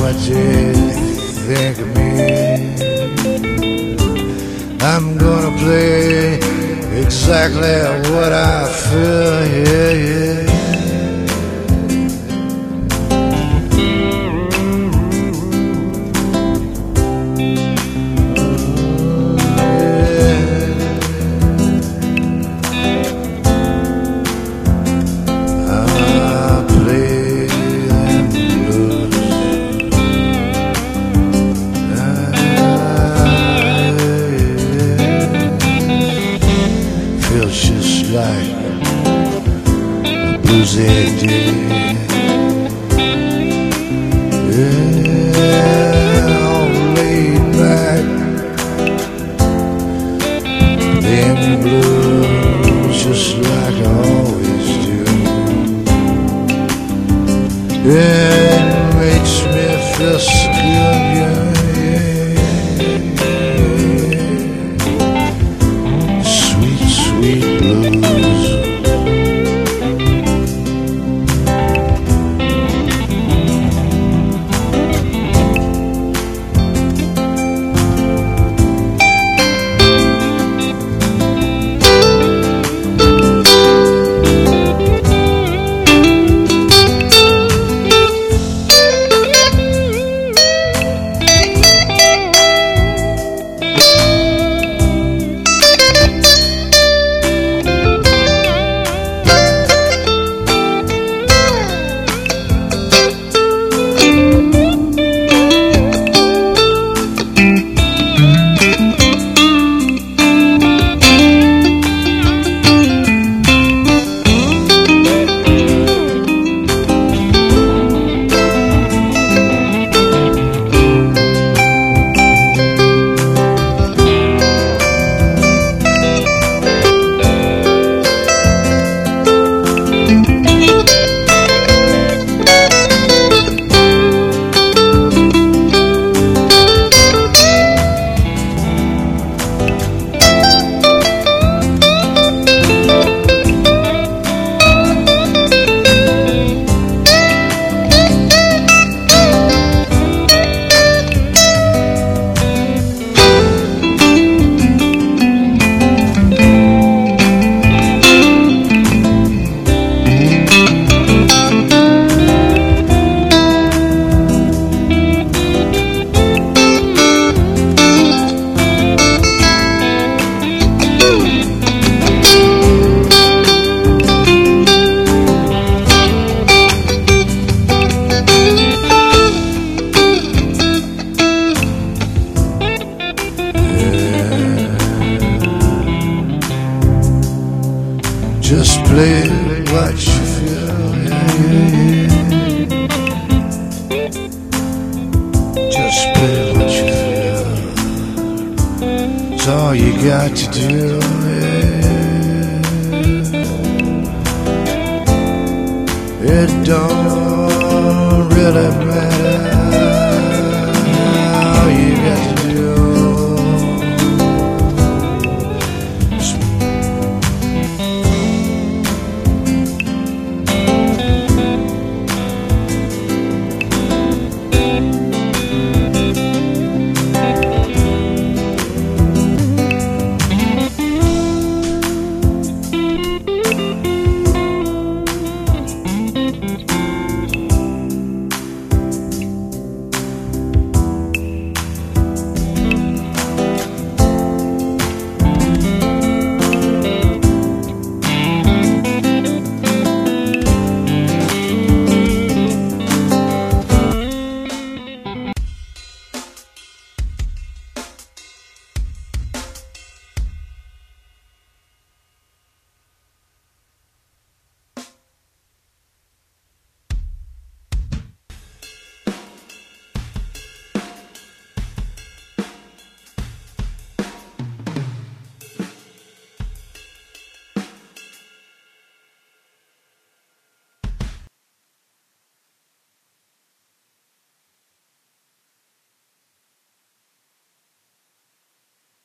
what they think of me. I'm gonna play exactly what I feel, yeah, yeah. Just like a bluesy day, yeah, all laid back, playing the blues just like I always do. Yeah, it makes me feel so good, yeah. Just play what you feel, yeah, yeah, yeah. Just play what you feel. It's all you got to do, yeah. It don't really matter.